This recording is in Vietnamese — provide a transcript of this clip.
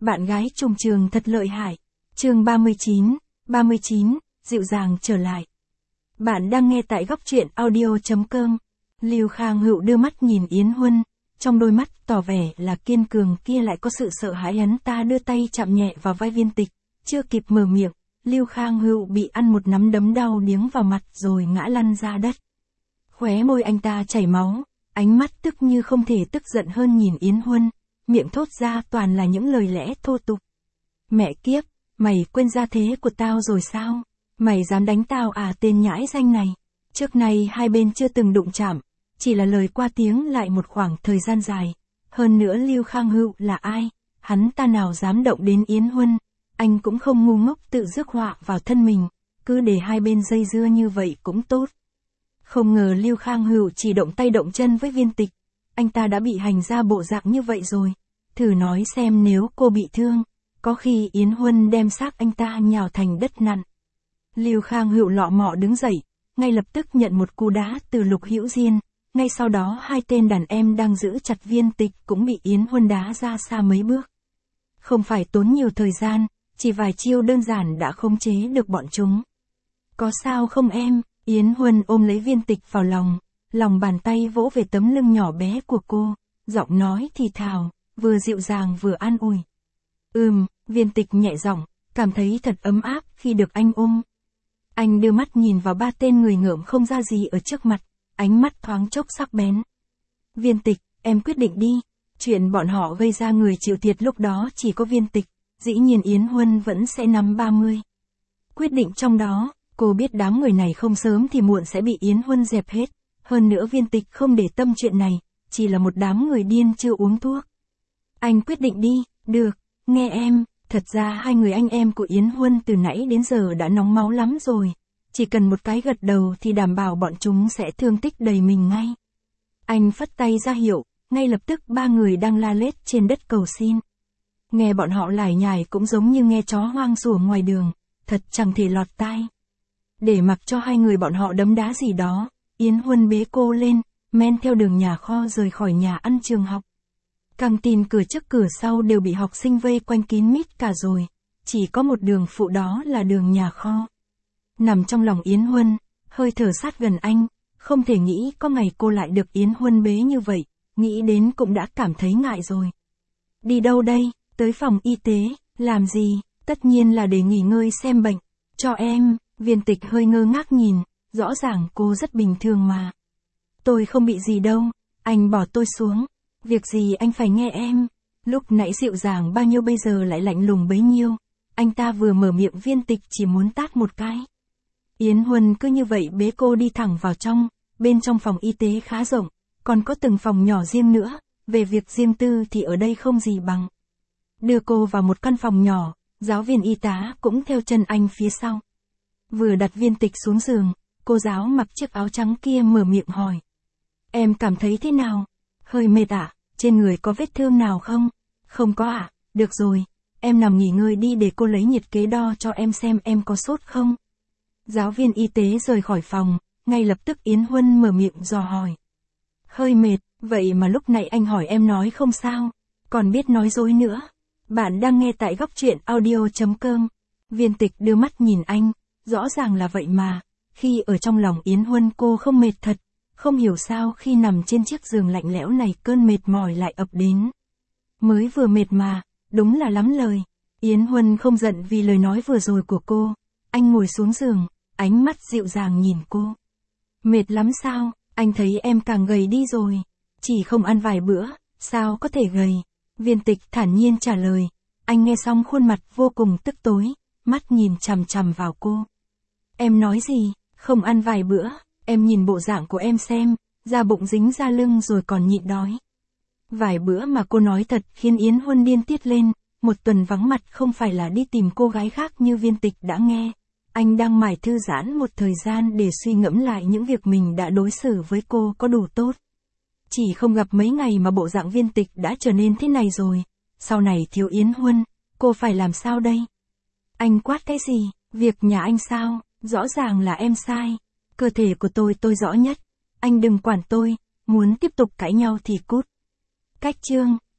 Bạn gái trùng trường thật lợi hại. Chương 39, dịu dàng trở lại. Bạn đang nghe tại góc truyện audio.com. Lưu Khang Hữu đưa mắt nhìn Yến Huân, trong đôi mắt tỏ vẻ là kiên cường kia lại có sự sợ hãi. Hắn ta đưa tay chạm nhẹ vào vai Viên Tịch, chưa kịp mở miệng, Lưu Khang Hữu bị ăn một nắm đấm đau điếng vào mặt rồi ngã lăn ra đất. Khóe môi anh ta chảy máu, ánh mắt tức như không thể tức giận hơn nhìn Yến Huân, miệng thốt ra toàn là những lời lẽ thô tục. Mẹ kiếp, mày quên gia thế của tao rồi sao? Mày dám đánh tao à, tên nhãi danh này? Trước này hai bên chưa từng đụng chạm, chỉ là lời qua tiếng lại một khoảng thời gian dài. Hơn nữa Lưu Khang Hữu là ai? Hắn ta nào dám động đến Yến Huân? Anh cũng không ngu ngốc tự rước họa vào thân mình, cứ để hai bên dây dưa như vậy cũng tốt. Không ngờ Lưu Khang Hữu chỉ động tay động chân với Viên Tịch, anh ta đã bị hành ra bộ dạng như vậy rồi. Thử nói xem nếu cô bị thương, có khi Yến Huân đem xác anh ta nhào thành đất nặn. Lưu Khang Hữu lọ mọ đứng dậy, ngay lập tức nhận một cú đá từ Lục Hữu Diên, ngay sau đó hai tên đàn em đang giữ chặt Viên Tịch cũng bị Yến Huân đá ra xa mấy bước. Không phải tốn nhiều thời gian, chỉ vài chiêu đơn giản đã khống chế được bọn chúng. Có sao không em? Yến Huân ôm lấy Viên Tịch vào lòng, lòng bàn tay vỗ về tấm lưng nhỏ bé của cô, giọng nói thì thào, vừa dịu dàng vừa an ủi. Viên Tịch nhẹ giọng, cảm thấy thật ấm áp khi được anh ôm. Anh đưa mắt nhìn vào ba tên người ngợm không ra gì ở trước mặt, ánh mắt thoáng chốc sắc bén. Viên Tịch, em quyết định đi. Chuyện bọn họ gây ra người chịu thiệt lúc đó chỉ có Viên Tịch, dĩ nhiên Yến Huân vẫn sẽ nắm 30. Quyết định trong đó, cô biết đám người này không sớm thì muộn sẽ bị Yến Huân dẹp hết. Hơn nữa Viên Tịch không để tâm chuyện này, chỉ là một đám người điên chưa uống thuốc. Anh quyết định đi, được, nghe em, thật ra hai người anh em của Yến Huân từ nãy đến giờ đã nóng máu lắm rồi. Chỉ cần một cái gật đầu thì đảm bảo bọn chúng sẽ thương tích đầy mình ngay. Anh phất tay ra hiệu, ngay lập tức ba người đang la lết trên đất cầu xin. Nghe bọn họ lải nhải cũng giống như nghe chó hoang sủa ngoài đường, thật chẳng thể lọt tai. Để mặc cho hai người bọn họ đấm đá gì đó, Yến Huân bế cô lên, men theo đường nhà kho rời khỏi nhà ăn trường học. Căng tin cửa trước cửa sau đều bị học sinh vây quanh kín mít cả rồi, chỉ có một đường phụ đó là đường nhà kho. Nằm trong lòng Yến Huân, hơi thở sát gần anh, không thể nghĩ có ngày cô lại được Yến Huân bế như vậy, nghĩ đến cũng đã cảm thấy ngại rồi. Đi đâu đây? Tới phòng y tế, làm gì? Tất nhiên là để nghỉ ngơi xem bệnh. Cho em. Viên Tịch hơi ngơ ngác nhìn, rõ ràng cô rất bình thường mà. Tôi không bị gì đâu, anh bỏ tôi xuống. Việc gì anh phải nghe em. Lúc nãy dịu dàng bao nhiêu bây giờ lại lạnh lùng bấy nhiêu. Anh ta vừa mở miệng Viên Tịch chỉ muốn tát một cái. Yến Huân cứ như vậy bế cô đi thẳng vào trong, bên trong phòng y tế khá rộng, còn có từng phòng nhỏ riêng nữa, về việc riêng tư thì ở đây không gì bằng. Đưa cô vào một căn phòng nhỏ, giáo viên y tá cũng theo chân anh phía sau. Vừa đặt Viên Tịch xuống giường, cô giáo mặc chiếc áo trắng kia mở miệng hỏi. Em cảm thấy thế nào? Hơi mệt ạ, trên người có vết thương nào không? Không có ạ, được rồi, em nằm nghỉ ngơi đi để cô lấy nhiệt kế đo cho em xem em có sốt không? Giáo viên y tế rời khỏi phòng, ngay lập tức Yến Huân mở miệng dò hỏi. Hơi mệt, vậy mà lúc nãy anh hỏi em nói không sao, còn biết nói dối nữa. Bạn đang nghe tại góc truyện audio.com. Viên Tịch đưa mắt nhìn anh, rõ ràng là vậy mà, khi ở trong lòng Yến Huân cô không mệt thật, không hiểu sao khi nằm trên chiếc giường lạnh lẽo này cơn mệt mỏi lại ập đến. Mới vừa mệt mà, đúng là lắm lời. Yến Huân không giận vì lời nói vừa rồi của cô, anh ngồi xuống giường, ánh mắt dịu dàng nhìn cô. Mệt lắm sao, anh thấy em càng gầy đi rồi, chỉ không ăn vài bữa, sao có thể gầy? Viên Tịch thản nhiên trả lời, anh nghe xong khuôn mặt vô cùng tức tối, mắt nhìn chằm chằm vào cô. Em nói gì, không ăn vài bữa, em nhìn bộ dạng của em xem, da bụng dính ra lưng rồi còn nhịn đói. Vài bữa mà cô nói thật khiến Yến Huân điên tiết lên, một tuần vắng mặt không phải là đi tìm cô gái khác như Viên Tịch đã nghe. Anh đang mải thư giãn một thời gian để suy ngẫm lại những việc mình đã đối xử với cô có đủ tốt. Chỉ không gặp mấy ngày mà bộ dạng Viên Tịch đã trở nên thế này rồi. Sau này thiếu Yến Huân, cô phải làm sao đây? Anh quát cái gì? Việc nhà anh sao? Rõ ràng là em sai. Cơ thể của tôi rõ nhất. Anh đừng quản tôi, muốn tiếp tục cãi nhau thì cút. Cách chương